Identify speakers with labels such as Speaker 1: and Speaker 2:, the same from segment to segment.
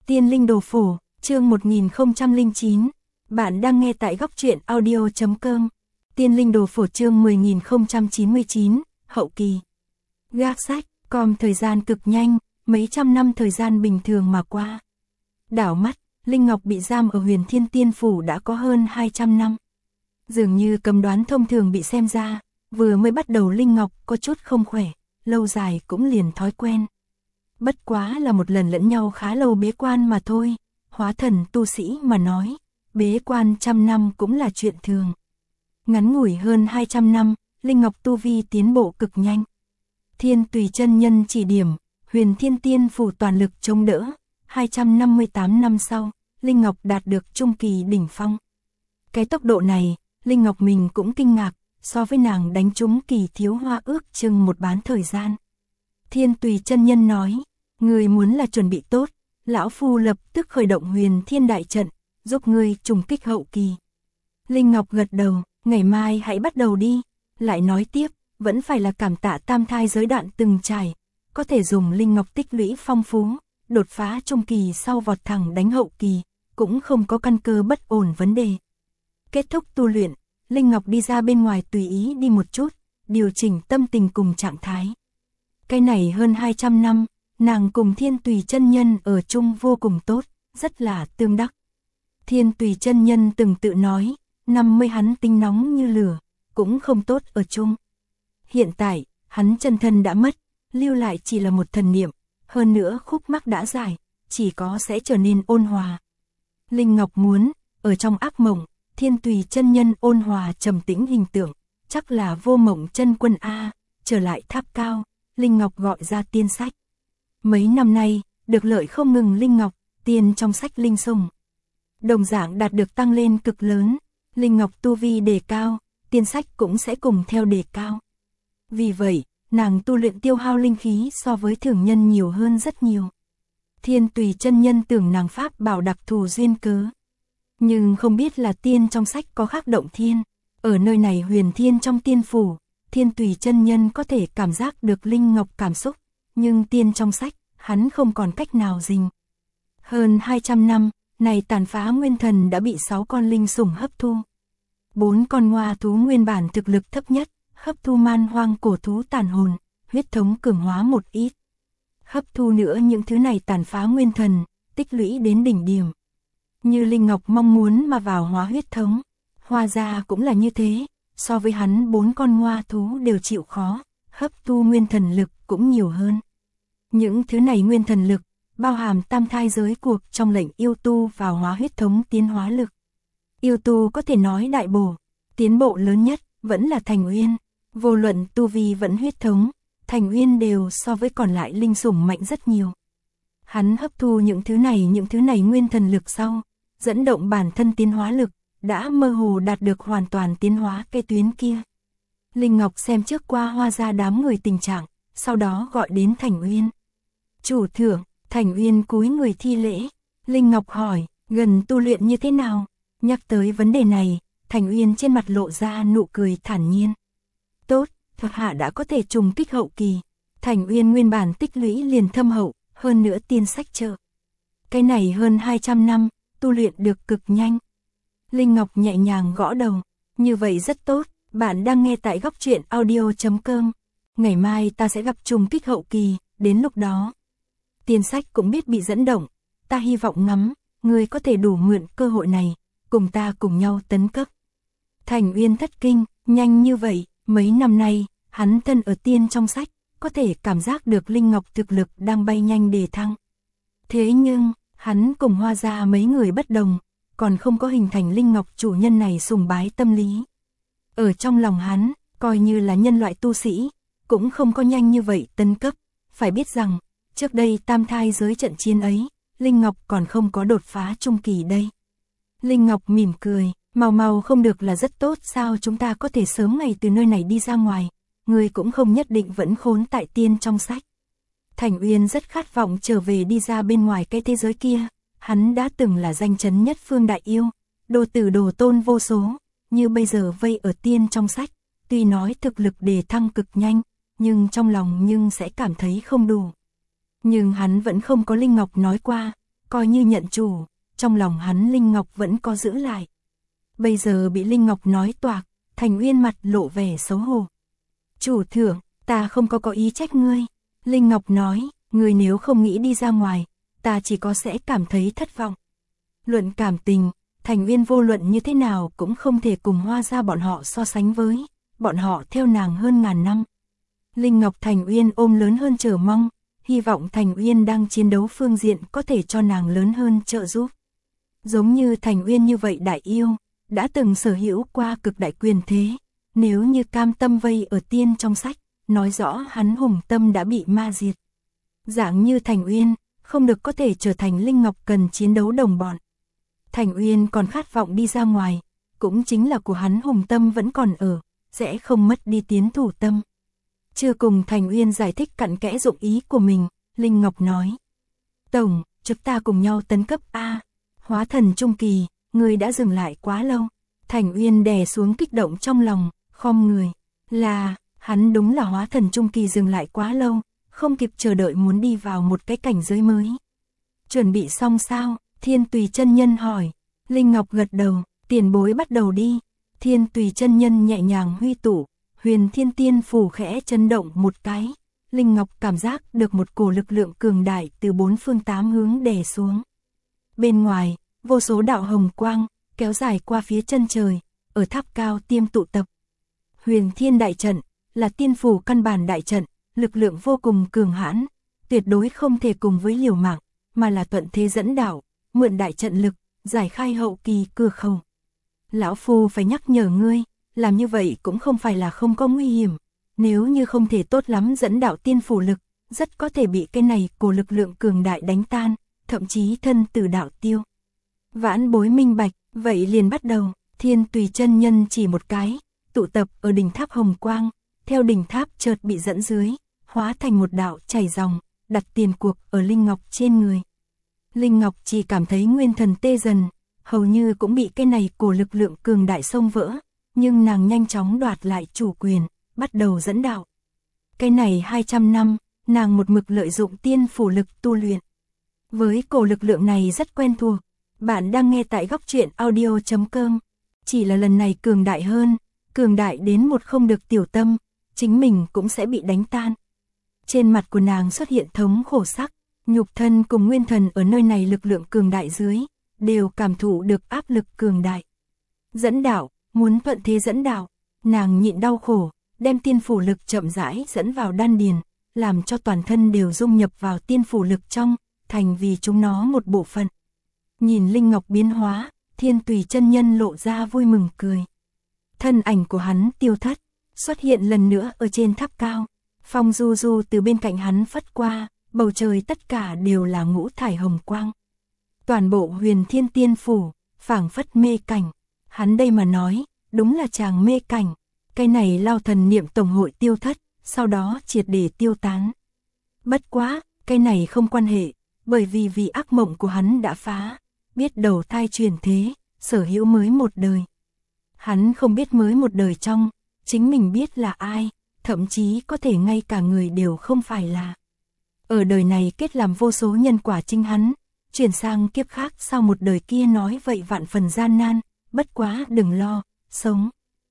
Speaker 1: Tiên Linh Đồ Phổ, chương 1009. Bạn đang nghe tại góc truyện audio.com. Tiên Linh Đồ Phổ chương 10099, hậu kỳ. Gác sách, thời gian cực nhanh, mấy trăm năm thời gian bình thường mà qua. Đảo mắt, Linh Ngọc bị giam ở Huyền Thiên Tiên Phủ đã có hơn 200 năm. Dường như cầm đoán thông thường bị xem ra, vừa mới bắt đầu Linh Ngọc có chút không khỏe, lâu dài cũng liền thói quen. Bất quá là một lần lẫn nhau khá lâu bế quan mà thôi, hóa thần tu sĩ mà nói, bế quan trăm năm cũng là chuyện thường. Ngắn ngủi hơn 200 năm, Linh Ngọc tu vi tiến bộ cực nhanh. Thiên Tùy chân nhân chỉ điểm, Huyền Thiên Tiên Phủ toàn lực chống đỡ, 258 năm sau, Linh Ngọc đạt được trung kỳ đỉnh phong. Cái tốc độ này, Linh Ngọc mình cũng kinh ngạc, so với nàng đánh trúng Kỳ Thiếu Hoa ước chừng một bán thời gian. Thiên Tùy chân nhân nói, người muốn là chuẩn bị tốt, lão phu lập tức khởi động Huyền Thiên đại trận, giúp ngươi trùng kích hậu kỳ. Linh Ngọc gật đầu, ngày mai hãy bắt đầu đi, lại nói tiếp, vẫn phải là cảm tạ tam thai giới đoạn từng trải, có thể dùng Linh Ngọc tích lũy phong phú, đột phá trung kỳ sau vọt thẳng đánh hậu kỳ, cũng không có căn cơ bất ổn vấn đề. Kết thúc tu luyện, Linh Ngọc đi ra bên ngoài tùy ý đi một chút, điều chỉnh tâm tình cùng trạng thái. Cái này hơn 200 năm, nàng cùng Thiên Tùy chân nhân ở chung vô cùng tốt, rất là tương đắc. Thiên Tùy chân nhân từng tự nói, 50 hắn tính nóng như lửa, cũng không tốt ở chung. Hiện tại, hắn chân thân đã mất, lưu lại chỉ là một thần niệm, hơn nữa khúc mắc đã giải, chỉ có sẽ trở nên ôn hòa. Linh Ngọc muốn, ở trong ác mộng, Thiên Tùy chân nhân ôn hòa trầm tĩnh hình tượng, chắc là Vô Mộng chân quân A, trở lại tháp cao, Linh Ngọc gọi ra tiên sách. Mấy năm nay, được lợi không ngừng Linh Ngọc, tiên trong sách linh sủng đồng dạng đạt được tăng lên cực lớn, Linh Ngọc tu vi đề cao, tiên sách cũng sẽ cùng theo đề cao. Vì vậy, nàng tu luyện tiêu hao linh khí so với thường nhân nhiều hơn rất nhiều. Thiên Tùy chân nhân tưởng nàng pháp bảo đặc thù duyên cớ, nhưng không biết là tiên trong sách có khác động thiên, ở nơi này Huyền Thiên trong tiên phủ, Thiên Tùy chân nhân có thể cảm giác được Linh Ngọc cảm xúc, nhưng tiên trong sách, hắn không còn cách nào dình. Hơn 200 năm, này tàn phá nguyên thần đã bị 6 con linh sủng hấp thu. 4 con ngoa thú nguyên bản thực lực thấp nhất, hấp thu man hoang cổ thú tàn hồn, huyết thống cường hóa một ít. Hấp thu nữa những thứ này tàn phá nguyên thần, tích lũy đến đỉnh điểm. Như Linh Ngọc mong muốn mà vào hóa huyết thống, Hoa Gia cũng là như thế, so với hắn 4 con ngoa thú đều chịu khó, hấp thu nguyên thần lực cũng nhiều hơn. Những thứ này nguyên thần lực, bao hàm tam thai giới cuộc trong lệnh yêu tu vào hóa huyết thống tiến hóa lực. Yêu tu có thể nói đại bổ, tiến bộ lớn nhất vẫn là Thành Uyên, vô luận tu vi vẫn huyết thống, Thành Uyên đều so với còn lại linh sủng mạnh rất nhiều. Hắn hấp thu những thứ này nguyên thần lực sau, dẫn động bản thân tiến hóa lực, đã mơ hồ đạt được hoàn toàn tiến hóa cái tuyến kia. Linh Ngọc xem trước qua Hoa Gia đám người tình trạng, sau đó gọi đến Thành Uyên. Chủ thượng, Thành Uyên cúi người thi lễ. Linh Ngọc hỏi, gần tu luyện như thế nào? Nhắc tới vấn đề này, Thành Uyên trên mặt lộ ra nụ cười thản nhiên. Tốt, thuộc hạ đã có thể trùng kích hậu kỳ. Thành Uyên nguyên bản tích lũy liền thâm hậu, hơn nữa tiên sách trợ. Cái này hơn 200 năm, tu luyện được cực nhanh. Linh Ngọc nhẹ nhàng gõ đầu, như vậy rất tốt, bạn đang nghe tại góc truyện audio.com. Ngày mai ta sẽ gặp trùng kích hậu kỳ, đến lúc đó. Tiên sách cũng biết bị dẫn động, ta hy vọng ngắm, người có thể đủ mượn cơ hội này, cùng ta cùng nhau tấn cấp. Thành Uyên thất kinh, nhanh như vậy, mấy năm nay, hắn thân ở tiên trong sách, có thể cảm giác được Linh Ngọc thực lực đang bay nhanh đề thăng. Thế nhưng, hắn cùng Hoa Gia mấy người bất đồng, còn không có hình thành Linh Ngọc chủ nhân này sùng bái tâm lý. Ở trong lòng hắn, coi như là nhân loại tu sĩ, cũng không có nhanh như vậy tấn cấp, phải biết rằng, trước đây tam thai giới trận chiến ấy, Linh Ngọc còn không có đột phá trung kỳ đây. Linh Ngọc mỉm cười, mau không được là rất tốt sao, chúng ta có thể sớm ngày từ nơi này đi ra ngoài, người cũng không nhất định vẫn khốn tại tiên trong sách. Thành Uyên rất khát vọng trở về đi ra bên ngoài cái thế giới kia, hắn đã từng là danh chấn nhất phương đại yêu, đồ tử đồ tôn vô số, như bây giờ vây ở tiên trong sách, tuy nói thực lực đề thăng cực nhanh, nhưng trong lòng sẽ cảm thấy không đủ. Nhưng hắn vẫn không có Linh Ngọc nói qua, coi như nhận chủ, trong lòng hắn Linh Ngọc vẫn có giữ lại. Bây giờ bị Linh Ngọc nói toạc, Thành Uyên mặt lộ vẻ xấu hổ. Chủ thượng, ta không có ý trách ngươi. Linh Ngọc nói, ngươi nếu không nghĩ đi ra ngoài, ta chỉ có sẽ cảm thấy thất vọng. Luận cảm tình, Thành Uyên vô luận như thế nào cũng không thể cùng Hoa gia bọn họ so sánh với, bọn họ theo nàng hơn ngàn năm. Linh Ngọc Thành Uyên ôm lớn hơn chờ mong, hy vọng Thành Uyên đang chiến đấu phương diện có thể cho nàng lớn hơn trợ giúp. Giống như Thành Uyên như vậy đại yêu, đã từng sở hữu qua cực đại quyền thế, nếu như cam tâm vây ở tiên trong sách, nói rõ hắn hùng tâm đã bị ma diệt. Dạng như Thành Uyên, không được có thể trở thành Linh Ngọc cần chiến đấu đồng bọn. Thành Uyên còn khát vọng đi ra ngoài, cũng chính là của hắn hùng tâm vẫn còn ở, sẽ không mất đi tiến thủ tâm. Chưa cùng Thành Uyên giải thích cặn kẽ dụng ý của mình, Linh Ngọc nói. Tổng, chúng ta cùng nhau tấn cấp A, hóa thần trung kỳ, người đã dừng lại quá lâu. Thành Uyên đè xuống kích động trong lòng, khom người. Là, hắn đúng là hóa thần trung kỳ dừng lại quá lâu, không kịp chờ đợi muốn đi vào một cái cảnh giới mới. Chuẩn bị xong sao? Thiên Tùy chân nhân hỏi. Linh Ngọc gật đầu, tiền bối bắt đầu đi. Thiên Tùy chân nhân nhẹ nhàng huy tụ, Huyền Thiên Tiên Phủ khẽ chấn động một cái. Linh Ngọc cảm giác được một cổ lực lượng cường đại từ bốn phương tám hướng đè xuống. Bên ngoài, vô số đạo hồng quang, kéo dài qua phía chân trời, ở tháp cao tiêm tụ tập. Huyền Thiên Đại Trận, là tiên phủ căn bản đại trận, lực lượng vô cùng cường hãn, tuyệt đối không thể cùng với liều mạng, mà là thuận thế dẫn đạo, mượn đại trận lực, giải khai hậu kỳ cửa khẩu. Lão Phu phải nhắc nhở ngươi, làm như vậy cũng không phải là không có nguy hiểm, nếu như không thể tốt lắm dẫn đạo tiên phủ lực, rất có thể bị cái này của lực lượng cường đại đánh tan, thậm chí thân tử đạo tiêu. Vãn bối minh bạch, vậy liền bắt đầu. Thiên Tùy chân nhân chỉ một cái, tụ tập ở đỉnh tháp hồng quang, theo đỉnh tháp chợt bị dẫn dưới, hóa thành một đạo chảy dòng, đặt tiền cuộc ở Linh Ngọc trên người. Linh Ngọc chỉ cảm thấy nguyên thần tê dần, hầu như cũng bị cái này của lực lượng cường đại xông vỡ, nhưng nàng nhanh chóng đoạt lại chủ quyền, bắt đầu dẫn đạo. Cái này 200 năm, nàng một mực lợi dụng tiên phủ lực tu luyện. Với cổ lực lượng này rất quen thuộc, bạn đang nghe tại góc truyện audio.com. Chỉ là lần này cường đại hơn, cường đại đến một không được tiểu tâm, chính mình cũng sẽ bị đánh tan. Trên mặt của nàng xuất hiện thống khổ sắc, nhục thân cùng nguyên thần ở nơi này lực lượng cường đại dưới, đều cảm thụ được áp lực cường đại. Dẫn đạo, muốn thuận thế dẫn đạo, nàng nhịn đau khổ, đem tiên phủ lực chậm rãi dẫn vào đan điền, làm cho toàn thân đều dung nhập vào tiên phủ lực trong, thành vì chúng nó một bộ phận. Nhìn Linh Ngọc biến hóa, Thiên Tùy chân nhân lộ ra vui mừng cười. Thân ảnh của hắn tiêu thất, xuất hiện lần nữa ở trên tháp cao. Phong du du từ bên cạnh hắn phất qua, bầu trời tất cả đều là ngũ thải hồng quang. Toàn bộ Huyền Thiên Tiên Phủ, phảng phất mê cảnh. Hắn đây mà nói, đúng là chàng mê cảnh. Cái này lao thần niệm tổng hội tiêu thất, sau đó triệt để tiêu tán. Bất quá, cái này không quan hệ, bởi vì ác mộng của hắn đã phá, biết đầu thai truyền thế, sở hữu mới một đời. Hắn không biết mới một đời trong, chính mình biết là ai, thậm chí có thể ngay cả người đều không phải là. Ở đời này kết làm vô số nhân quả chính hắn, chuyển sang kiếp khác sau một đời kia nói vậy vạn phần gian nan, bất quá đừng lo, sống.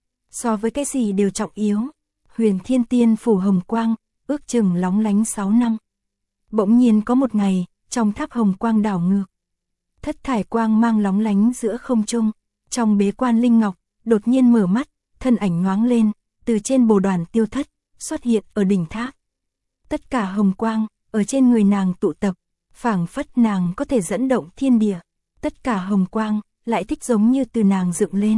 Speaker 1: So với cái gì đều trọng yếu, Huyền Thiên Tiên Phủ hồng quang, ước chừng lóng lánh 6 năm. Bỗng nhiên có một ngày, trong tháp hồng quang đảo ngược. Thất thải quang mang lóng lánh giữa không trung, trong bế quan Linh Ngọc, đột nhiên mở mắt, thân ảnh nhoáng lên, từ trên bồ đoàn tiêu thất, xuất hiện ở đỉnh tháp. Tất cả hồng quang, ở trên người nàng tụ tập, phảng phất nàng có thể dẫn động thiên địa. Tất cả hồng quang, lại thích giống như từ nàng dựng lên.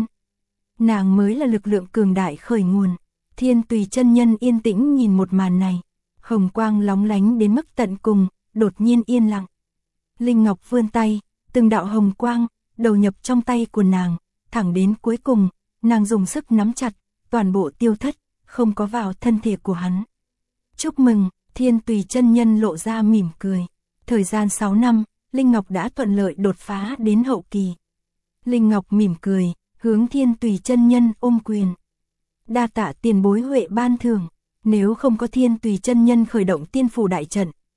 Speaker 1: Nàng mới là lực lượng cường đại khởi nguồn. Thiên Tùy chân nhân yên tĩnh nhìn một màn này. Hồng quang lóng lánh đến mức tận cùng, đột nhiên yên lặng. Linh Ngọc vươn tay, từng đạo hồng quang, đầu nhập trong tay của nàng, thẳng đến cuối cùng, nàng dùng sức nắm chặt, toàn bộ tiêu thất, không có vào thân thể của hắn. Chúc mừng, Thiên Tùy chân nhân lộ ra mỉm cười. Thời gian 6 năm, Linh Ngọc đã thuận lợi đột phá đến hậu kỳ. Linh Ngọc mỉm cười, hướng Thiên Tùy chân nhân ôm quyền. Đa tạ tiền bối huệ ban thưởng, nếu không có Thiên Tùy chân nhân khởi động tiên phủ đại trận,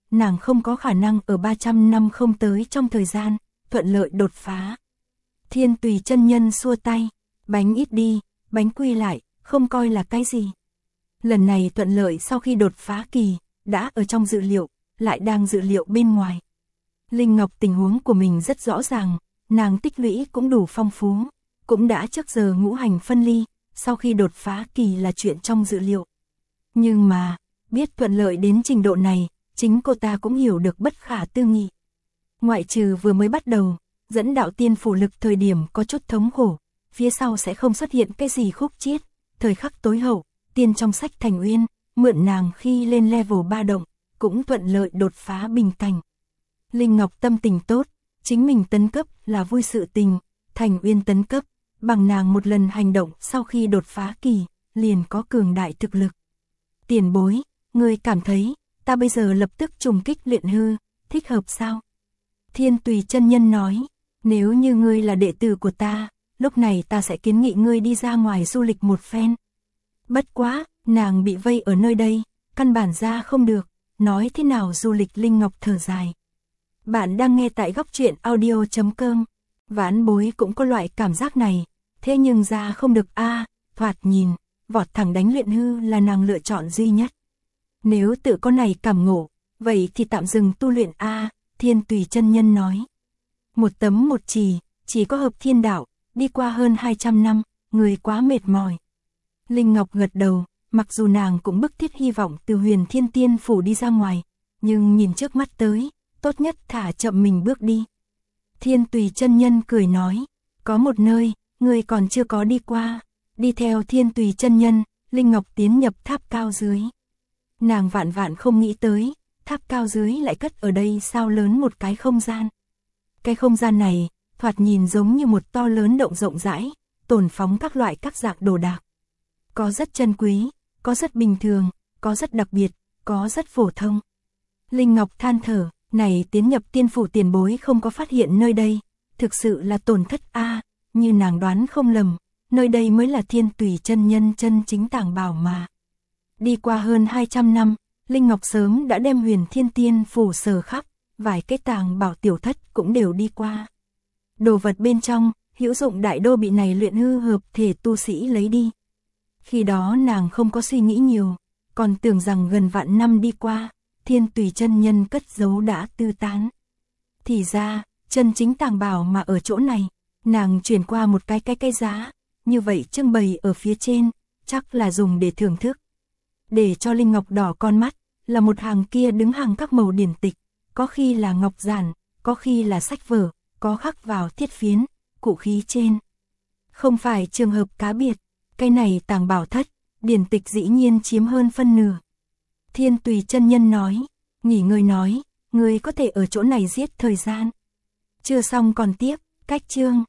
Speaker 1: nàng không có khả năng ở 300 năm không tới trong thời gian, thuận lợi đột phá. Thiên Tùy chân nhân xua tay, bánh ít đi, bánh quy lại, không coi là cái gì. Lần này thuận lợi sau khi đột phá kỳ, đã ở trong dự liệu, lại đang dự liệu bên ngoài. Linh Ngọc tình huống của mình rất rõ ràng, nàng tích lũy cũng đủ phong phú, cũng đã trước giờ ngũ hành phân ly, sau khi đột phá kỳ là chuyện trong dự liệu. Nhưng mà, biết thuận lợi đến trình độ này, chính cô ta cũng hiểu được bất khả tư nghị. Ngoại trừ vừa mới bắt đầu, dẫn đạo tiên phủ lực thời điểm có chút thống khổ, phía sau sẽ không xuất hiện cái gì khúc chiết, thời khắc tối hậu, tiên trong sách Thành Uyên, mượn nàng khi lên level 3 động, cũng thuận lợi đột phá bình cảnh. Linh Ngọc tâm tình tốt, chính mình tấn cấp là vui sự tình, Thành Uyên tấn cấp, bằng nàng một lần hành động sau khi đột phá kỳ, liền có cường đại thực lực. Tiền bối, ngươi cảm thấy, ta bây giờ lập tức trùng kích luyện hư, thích hợp sao? Thiên Tùy chân nhân nói, nếu như ngươi là đệ tử của ta, lúc này ta sẽ kiến nghị ngươi đi ra ngoài du lịch một phen. Bất quá, nàng bị vây ở nơi đây, căn bản ra không được, nói thế nào du lịch. Linh Ngọc thở dài. Bạn đang nghe tại góc truyện audio.com, vãn bối cũng có loại cảm giác này, thế nhưng ra không được thoạt nhìn, vọt thẳng đánh luyện hư là nàng lựa chọn duy nhất. Nếu tự có này cảm ngộ, vậy thì tạm dừng tu luyện Thiên Tùy chân nhân nói. Một tấm một chỉ có hợp thiên đạo, đi qua hơn 200 năm, người quá mệt mỏi. Linh Ngọc gật đầu, mặc dù nàng cũng bức thiết hy vọng từ Huyền Thiên Tiên phủ đi ra ngoài, nhưng nhìn trước mắt tới, tốt nhất thả chậm mình bước đi. Thiên Tùy chân nhân cười nói, có một nơi, người còn chưa có đi qua. Đi theo Thiên Tùy chân nhân, Linh Ngọc tiến nhập tháp cao dưới. Nàng vạn vạn không nghĩ tới, tháp cao dưới lại cất ở đây sao lớn một cái không gian. Cái không gian này, thoạt nhìn giống như một to lớn động rộng rãi, tồn phóng các loại các dạng đồ đạc. Có rất chân quý, có rất bình thường, có rất đặc biệt, có rất phổ thông. Linh Ngọc than thở, này tiến nhập tiên phủ tiền bối không có phát hiện nơi đây, thực sự là tổn thất như nàng đoán không lầm, nơi đây mới là Thiên Tùy chân nhân chân chính tàng bảo mà. Đi qua hơn 200 năm, Linh Ngọc sớm đã đem Huyền Thiên Tiên phủ sờ khắp, vài cái tàng bảo tiểu thất cũng đều đi qua. Đồ vật bên trong, hữu dụng đại đô bị này luyện hư hợp thể tu sĩ lấy đi. Khi đó nàng không có suy nghĩ nhiều, còn tưởng rằng gần vạn năm đi qua, Thiên Tùy chân nhân cất giấu đã tư tán. Thì ra, chân chính tàng bảo mà ở chỗ này, nàng chuyển qua một cái giá, như vậy trưng bày ở phía trên, chắc là dùng để thưởng thức. Để cho Linh Ngọc đỏ con mắt, là một hàng kia đứng hàng các màu điển tịch, có khi là ngọc giản, có khi là sách vở, có khắc vào thiết phiến, cụ khí trên. Không phải trường hợp cá biệt, cái này tàng bảo thất, điển tịch dĩ nhiên chiếm hơn phân nửa. Thiên Tùy chân nhân nói, nghỉ ngơi nói, người có thể ở chỗ này giết thời gian. Chưa xong còn tiếp, cách chương.